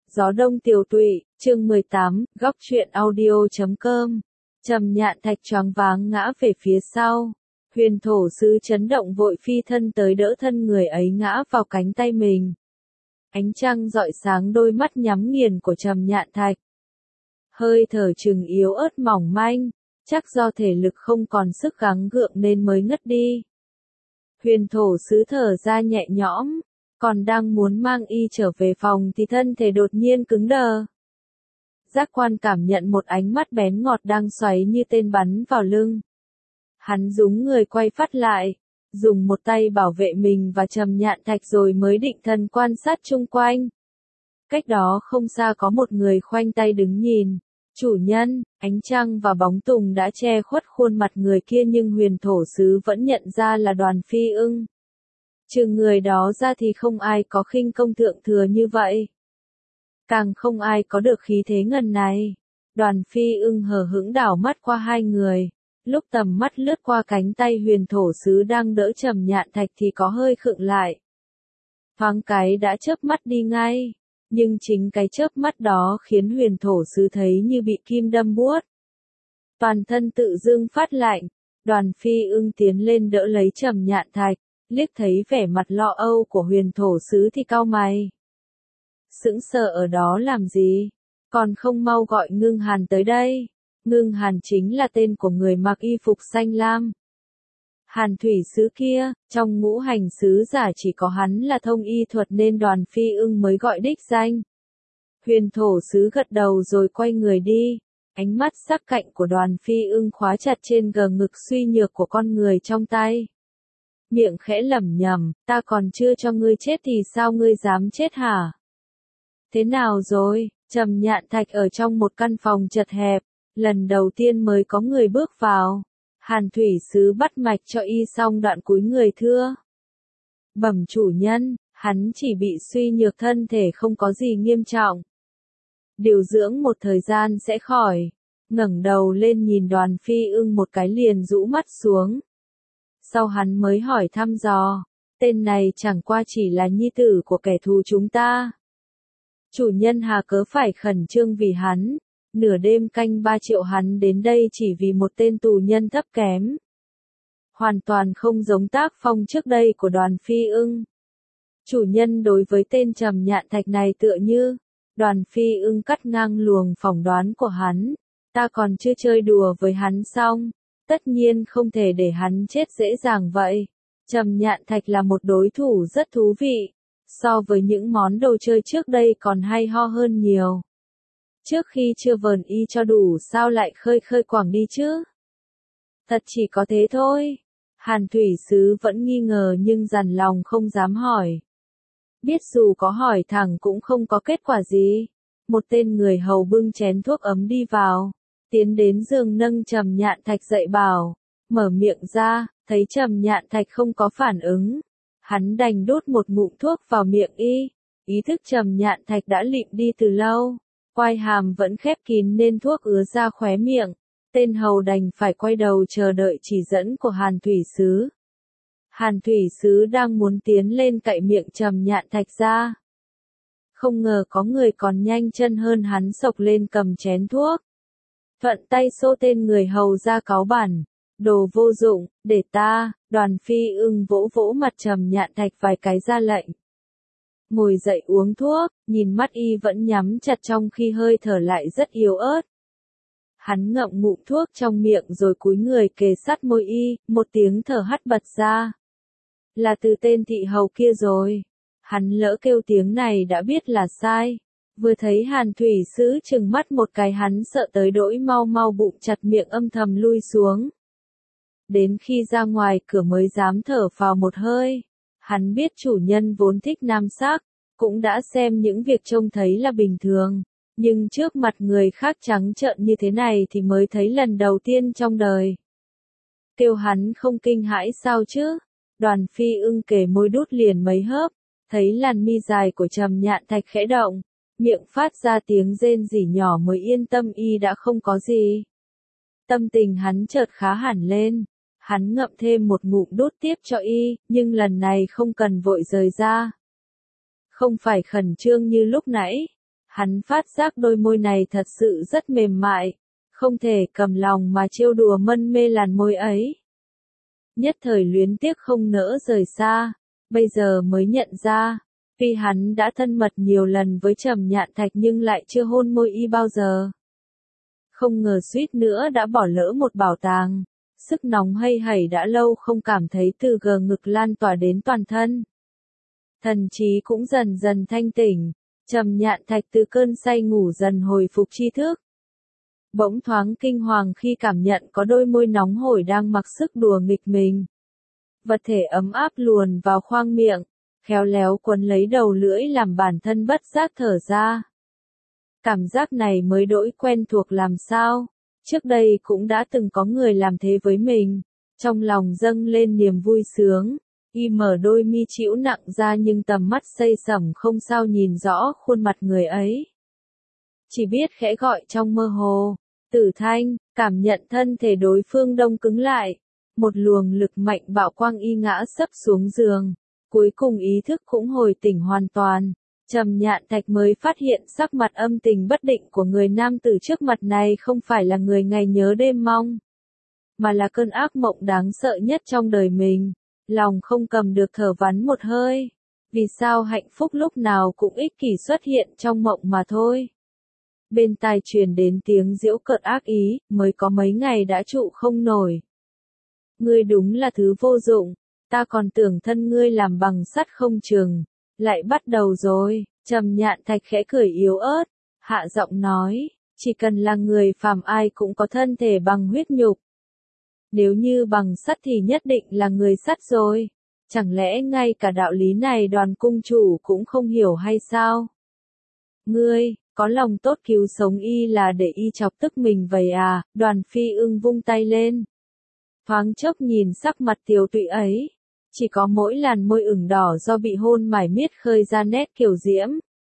Gió đông tiểu tụy, chương 18, góc truyện audio.com. Trầm Nhạn Thạch choáng váng ngã về phía sau. Huyền thổ sứ chấn động vội phi thân tới đỡ thân người ấy ngã vào cánh tay mình. Ánh trăng rọi sáng đôi mắt nhắm nghiền của Trầm Nhạn Thạch. Hơi thở chừng yếu ớt mỏng manh, chắc do thể lực không còn sức gắng gượng nên mới ngất đi. Huyền thổ sứ thở ra nhẹ nhõm, còn đang muốn mang y trở về phòng thì thân thể đột nhiên cứng đờ. Giác quan cảm nhận một ánh mắt bén ngọt đang xoáy như tên bắn vào lưng. Hắn rúng người quay phát lại, dùng một tay bảo vệ mình và Trầm Nhạn Thạch rồi mới định thần quan sát chung quanh. Cách đó không xa có một người khoanh tay đứng nhìn. Chủ nhân, ánh trăng và bóng tùng đã che khuất khuôn mặt người kia nhưng huyền thổ sứ vẫn nhận ra là Đoàn Phi Ưng. Trừ người đó ra thì không ai có khinh công thượng thừa như vậy. Càng không ai có được khí thế ngần này. Đoàn Phi Ưng hờ hững đảo mắt qua hai người. Lúc tầm mắt lướt qua cánh tay huyền thổ sứ đang đỡ Trầm Nhạn Thạch thì có hơi khựng lại. Thoáng cái đã chớp mắt đi ngay. Nhưng chính cái chớp mắt đó khiến huyền thổ sứ thấy như bị kim đâm buốt. Toàn thân tự dưng phát lạnh. Đoàn Phi Ưng tiến lên đỡ lấy Trầm Nhạn Thạch. Liếc thấy vẻ mặt lo âu của huyền thổ sứ thì cau mày. Sững sờ ở đó làm gì? Còn không mau gọi Ngưng Hàn tới đây. Ngưng Hàn chính là tên của người mặc y phục xanh lam. Hàn thủy sứ kia, trong ngũ hành sứ giả chỉ có hắn là thông y thuật nên Đoàn Phi Ưng mới gọi đích danh. Huyền thổ sứ gật đầu rồi quay người đi. Ánh mắt sắc cạnh của Đoàn Phi Ưng khóa chặt trên gờ ngực suy nhược của con người trong tay. Miệng khẽ lẩm nhẩm, ta còn chưa cho ngươi chết thì sao ngươi dám chết hả? Thế nào rồi? Trầm Nhạn Thạch ở trong một căn phòng chật hẹp, lần đầu tiên mới có người bước vào. Hàn thủy sứ bắt mạch cho y xong đoạn cúi người thưa. Bẩm chủ nhân, hắn chỉ bị suy nhược thân thể không có gì nghiêm trọng. Điều dưỡng một thời gian sẽ khỏi. Ngẩng đầu lên nhìn Đoàn Phi Ưng một cái liền rũ mắt xuống. Sau hắn mới hỏi thăm dò, tên này chẳng qua chỉ là nhi tử của kẻ thù chúng ta. Chủ nhân hà cớ phải khẩn trương vì hắn, nửa đêm canh 3 triệu hắn đến đây chỉ vì một tên tù nhân thấp kém. Hoàn toàn không giống tác phong trước đây của Đoàn Phi Ưng. Chủ nhân đối với tên Trầm Nhạn Thạch này tựa như, Đoàn Phi Ưng cắt ngang luồng phỏng đoán của hắn, ta còn chưa chơi đùa với hắn xong. Tất nhiên không thể để hắn chết dễ dàng vậy. Trầm Nhạn Thạch là một đối thủ rất thú vị. So với những món đồ chơi trước đây còn hay ho hơn nhiều. Trước khi chưa vờn y cho đủ sao lại khơi khơi quảng đi chứ? Thật chỉ có thế thôi. Hàn thủy sứ vẫn nghi ngờ nhưng dằn lòng không dám hỏi. Biết dù có hỏi thẳng cũng không có kết quả gì. Một tên người hầu bưng chén thuốc ấm đi vào. Tiến đến giường nâng Trầm Nhạn Thạch dậy bảo, mở miệng ra, thấy Trầm Nhạn Thạch không có phản ứng. Hắn đành đút một ngụm thuốc vào miệng y, ý thức Trầm Nhạn Thạch đã lịm đi từ lâu, quai hàm vẫn khép kín nên thuốc ứa ra khóe miệng, tên hầu đành phải quay đầu chờ đợi chỉ dẫn của Hàn thủy sứ. Hàn thủy sứ đang muốn tiến lên cạy miệng Trầm Nhạn Thạch ra. Không ngờ có người còn nhanh chân hơn hắn xộc lên cầm chén thuốc. Thuận tay xô tên người hầu ra cáu bản, đồ vô dụng, để ta. Đoàn Phi Ưng vỗ vỗ mặt Trầm Nhạn Thạch vài cái ra lệnh. Ngồi dậy uống thuốc, nhìn mắt y vẫn nhắm chặt trong khi hơi thở lại rất yếu ớt. Hắn ngậm ngụm thuốc trong miệng rồi cúi người kề sát môi y, một tiếng thở hắt bật ra. Là từ tên thị hầu kia rồi. Hắn lỡ kêu tiếng này đã biết là sai. Vừa thấy Hàn thủy sứ trừng mắt một cái hắn sợ tới đỗi mau mau bụng chặt miệng âm thầm lui xuống. Đến khi ra ngoài cửa mới dám thở phào một hơi. Hắn biết chủ nhân vốn thích nam sắc, cũng đã xem những việc trông thấy là bình thường. Nhưng trước mặt người khác trắng trợn như thế này thì mới thấy lần đầu tiên trong đời. Kêu hắn không kinh hãi sao chứ? Đoàn Phi Ưng kề môi đút liền mấy hớp, thấy làn mi dài của Trầm Nhạn Thạch khẽ động. Miệng phát ra tiếng rên rỉ nhỏ mới yên tâm y đã không có gì. Tâm tình hắn chợt khá hẳn lên. Hắn ngậm thêm một ngụm đút tiếp cho y, nhưng lần này không cần vội rời ra. Không phải khẩn trương như lúc nãy. Hắn phát giác đôi môi này thật sự rất mềm mại, không thể cầm lòng mà trêu đùa mân mê làn môi ấy. Nhất thời luyến tiếc không nỡ rời xa, bây giờ mới nhận ra, tuy hắn đã thân mật nhiều lần với Trầm Nhạn Thạch nhưng lại chưa hôn môi y bao giờ. Không ngờ suýt nữa đã bỏ lỡ một bảo tàng, sức nóng hay hẩy đã lâu không cảm thấy từ gờ ngực lan tỏa đến toàn thân. Thần trí cũng dần dần thanh tỉnh, Trầm Nhạn Thạch từ cơn say ngủ dần hồi phục tri thức. Bỗng thoáng kinh hoàng khi cảm nhận có đôi môi nóng hổi đang mặc sức đùa nghịch mình. Vật thể ấm áp luồn vào khoang miệng, khéo léo quấn lấy đầu lưỡi làm bản thân bất giác thở ra. Cảm giác này mới đỗi quen thuộc làm sao, trước đây cũng đã từng có người làm thế với mình, trong lòng dâng lên niềm vui sướng, y mở đôi mi trĩu nặng ra nhưng tầm mắt xây sẩm không sao nhìn rõ khuôn mặt người ấy. Chỉ biết khẽ gọi trong mơ hồ, Tử Thanh, cảm nhận thân thể đối phương đông cứng lại, một luồng lực mạnh bạo quang y ngã sấp xuống giường, cuối cùng ý thức cũng hồi tỉnh hoàn toàn. Trầm Nhạn Thạch mới phát hiện sắc mặt âm tình bất định của người nam tử trước mặt này không phải là người ngày nhớ đêm mong, mà là cơn ác mộng đáng sợ nhất trong đời mình. Lòng không cầm được thở vắn một hơi. Vì sao hạnh phúc lúc nào cũng ích kỷ xuất hiện trong mộng mà thôi. Bên tai truyền đến tiếng giễu cợt ác ý, mới có mấy ngày đã trụ không nổi. Ngươi đúng là thứ vô dụng, ta còn tưởng thân ngươi làm bằng sắt không chừng. Lại bắt đầu rồi, Trầm Nhạn Thạch khẽ cười yếu ớt, hạ giọng nói, chỉ cần là người phàm ai cũng có thân thể bằng huyết nhục. Nếu như bằng sắt thì nhất định là người sắt rồi. Chẳng lẽ ngay cả đạo lý này Đoàn cung chủ cũng không hiểu hay sao? Ngươi, có lòng tốt cứu sống y là để y chọc tức mình vậy à? Đoàn Phi Ưng vung tay lên. Thoáng chốc nhìn sắc mặt tiều tụy ấy, chỉ có mỗi làn môi ửng đỏ do bị hôn mải miết khơi ra nét kiều diễm.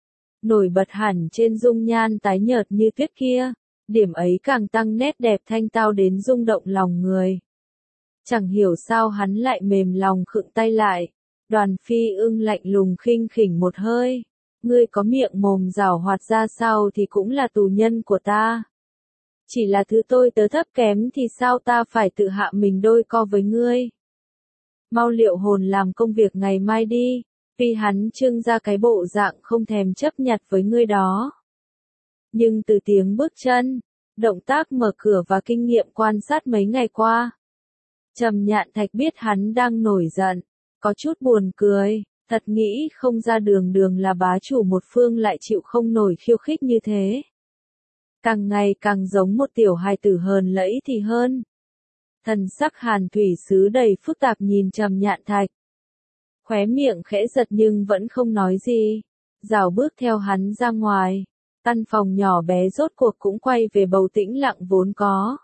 Nổi bật hẳn trên dung nhan tái nhợt như tuyết kia, điểm ấy càng tăng nét đẹp thanh tao đến rung động lòng người. Chẳng hiểu sao hắn lại mềm lòng khựng tay lại. Đoàn Phi Ưng lạnh lùng khinh khỉnh một hơi. Ngươi có miệng mồm giảo hoạt ra sao thì cũng là tù nhân của ta. Chỉ là thứ tôi tớ thấp kém thì sao ta phải tự hạ mình đôi co với ngươi. Mau liệu hồn làm công việc ngày mai đi, vì hắn trưng ra cái bộ dạng không thèm chấp nhặt với ngươi đó. Nhưng từ tiếng bước chân, động tác mở cửa và kinh nghiệm quan sát mấy ngày qua, Trầm Nhạn Thạch biết hắn đang nổi giận, có chút buồn cười, thật nghĩ không ra đường đường là bá chủ một phương lại chịu không nổi khiêu khích như thế. Càng ngày càng giống một tiểu hài tử hờn lẫy thì hơn. Thần sắc Hàn Thủy Sứ đầy phức tạp nhìn Trầm Nhạn Thạch. Khóe miệng khẽ giật nhưng vẫn không nói gì. Rảo bước theo hắn ra ngoài. Căn phòng nhỏ bé rốt cuộc cũng quay về bầu tĩnh lặng vốn có.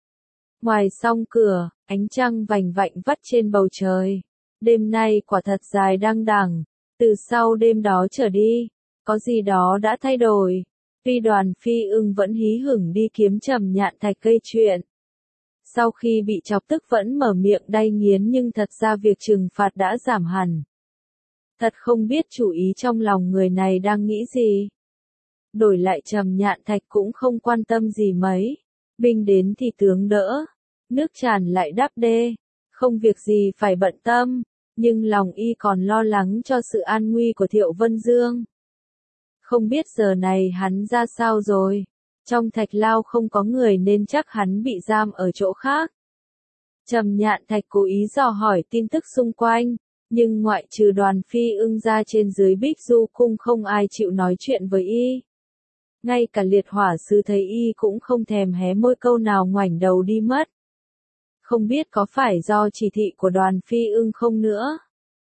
Ngoài song cửa, ánh trăng vành vạnh vắt trên bầu trời. Đêm nay quả thật dài đăng đẳng. Từ sau đêm đó trở đi, có gì đó đã thay đổi. Tuy Đoàn Phi Ưng vẫn hí hửng đi kiếm Trầm Nhạn Thạch gây chuyện. Sau khi bị chọc tức vẫn mở miệng đay nghiến nhưng thật ra việc trừng phạt đã giảm hẳn. Thật không biết chủ ý trong lòng người này đang nghĩ gì. Đổi lại Trầm Nhạn Thạch cũng không quan tâm gì mấy. Binh đến thì tướng đỡ. Nước tràn lại đắp đê. Không việc gì phải bận tâm. Nhưng lòng y còn lo lắng cho sự an nguy của Thiệu Vân Dương. Không biết giờ này hắn ra sao rồi. Trong thạch lao không có người nên chắc hắn bị giam ở chỗ khác. Trầm Nhạn Thạch cố ý dò hỏi tin tức xung quanh, nhưng ngoại trừ Đoàn Phi Ưng ra trên dưới Bích Du cung không ai chịu nói chuyện với y. Ngay cả Liệt Hỏa Sư thấy y cũng không thèm hé môi câu nào ngoảnh đầu đi mất. Không biết có phải do chỉ thị của Đoàn Phi Ưng không nữa.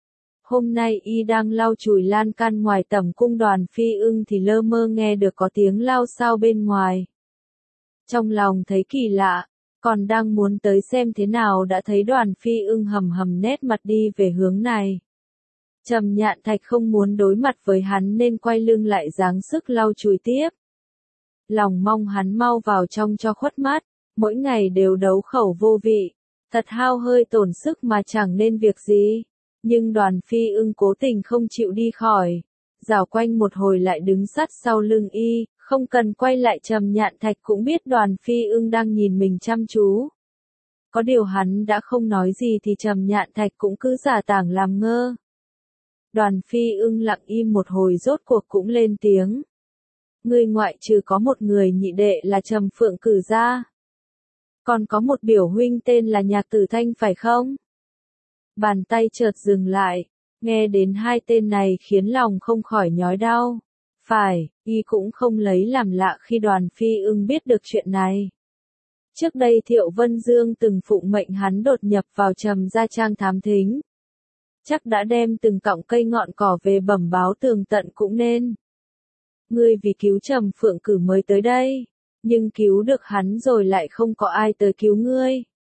Hôm nay y đang lau chùi lan can ngoài tẩm cung Đoàn Phi Ưng thì lơ mơ nghe được có tiếng lao xao bên ngoài. Trong lòng thấy kỳ lạ, còn đang muốn tới xem thế nào đã thấy Đoàn Phi Ưng hầm hầm nét mặt đi về hướng này. Trầm Nhạn Thạch không muốn đối mặt với hắn nên quay lưng lại giáng sức lau chùi tiếp. Lòng mong hắn mau vào trong cho khuất mắt, mỗi ngày đều đấu khẩu vô vị, thật hao hơi tổn sức mà chẳng nên việc gì. Nhưng Đoàn Phi Ưng cố tình không chịu đi khỏi. rảo quanh một hồi lại đứng sát sau lưng y, không cần quay lại. Trầm Nhạn Thạch cũng biết Đoàn Phi Ưng đang nhìn mình chăm chú. Có điều hắn đã không nói gì thì Trầm Nhạn Thạch cũng cứ giả tảng làm ngơ. Đoàn Phi Ưng lặng im một hồi rốt cuộc cũng lên tiếng. Ngươi ngoại trừ có một người nhị đệ là Trầm Phượng Cử ra. Còn có một biểu huynh tên là Nhạc Tử Thanh phải không? Bàn tay chợt dừng lại, nghe đến hai tên này khiến lòng không khỏi nhói đau. Phải, y cũng không lấy làm lạ khi Đoàn Phi Ưng biết được chuyện này. Trước đây Thiệu Vân Dương từng phụng mệnh hắn đột nhập vào Trầm gia trang thám thính. Chắc đã đem từng cọng cây ngọn cỏ về bẩm báo tường tận cũng nên. Ngươi vì cứu Trầm Phượng Cử mới tới đây, nhưng cứu được hắn rồi lại không có ai tới cứu ngươi.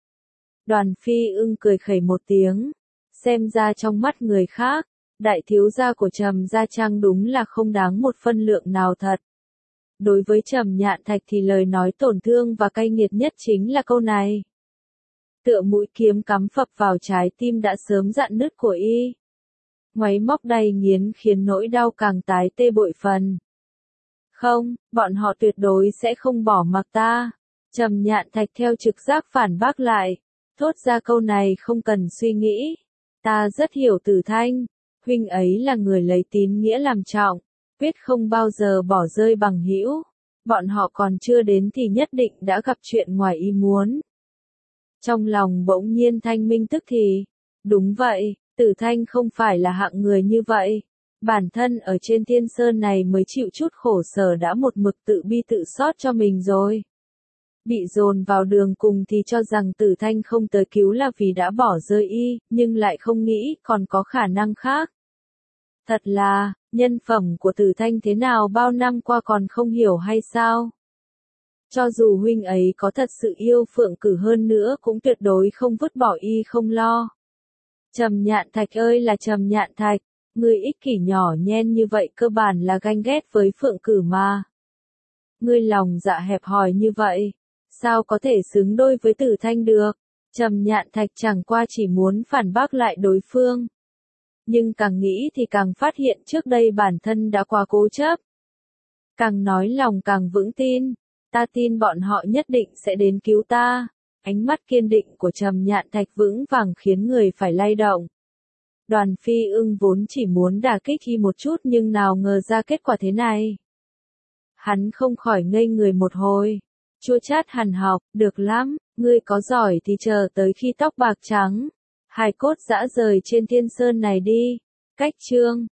Đoàn Phi Ưng cười khẩy một tiếng, xem ra trong mắt người khác, đại thiếu gia của Trầm gia trang đúng là không đáng một phân lượng nào thật. Đối với Trầm Nhạn Thạch thì lời nói tổn thương và cay nghiệt nhất chính là câu này. Tựa mũi kiếm cắm phập vào trái tim đã sớm rạn nứt của y. Ngoáy móc đầy nghiến khiến nỗi đau càng tái tê bội phần. Không, bọn họ tuyệt đối sẽ không bỏ mặc ta. Trầm Nhạn Thạch theo trực giác phản bác lại. Thốt ra câu này không cần suy nghĩ. Ta rất hiểu Tử Thanh. Huynh ấy là người lấy tín nghĩa làm trọng. Quyết không bao giờ bỏ rơi bằng hữu. Bọn họ còn chưa đến thì nhất định đã gặp chuyện ngoài ý muốn. Trong lòng bỗng nhiên thanh minh tức thì. Đúng vậy, Tử Thanh không phải là hạng người như vậy. Bản thân ở trên Thiên Sơn này mới chịu chút khổ sở đã một mực tự bi tự xót cho mình rồi. Bị dồn vào đường cùng thì cho rằng Tử Thanh không tới cứu là vì đã bỏ rơi y, nhưng lại không nghĩ còn có khả năng khác. Thật là, nhân phẩm của Tử Thanh thế nào bao năm qua còn không hiểu hay sao? Cho dù huynh ấy có thật sự yêu Phượng Cử hơn nữa cũng tuyệt đối không vứt bỏ y không lo. Trầm Nhạn Thạch ơi là Trầm Nhạn Thạch, ngươi ích kỷ nhỏ nhen như vậy cơ bản là ganh ghét với Phượng Cử mà. Ngươi lòng dạ hẹp hòi như vậy, sao có thể xứng đôi với Tử Thanh được? Trầm Nhạn Thạch chẳng qua chỉ muốn phản bác lại đối phương. Nhưng càng nghĩ thì càng phát hiện trước đây bản thân đã quá cố chấp. Càng nói lòng càng vững tin. Ta tin bọn họ nhất định sẽ đến cứu ta. Ánh mắt kiên định của Trầm Nhạn Thạch vững vàng khiến người phải lay động. Đoàn Phi Ưng vốn chỉ muốn đả kích y một chút nhưng nào ngờ ra kết quả thế này. Hắn không khỏi ngây người một hồi. Chua chát hằn học, được lắm, ngươi có giỏi thì chờ tới khi tóc bạc trắng. Hài cốt dã rời trên Thiên Sơn này đi. Cách chương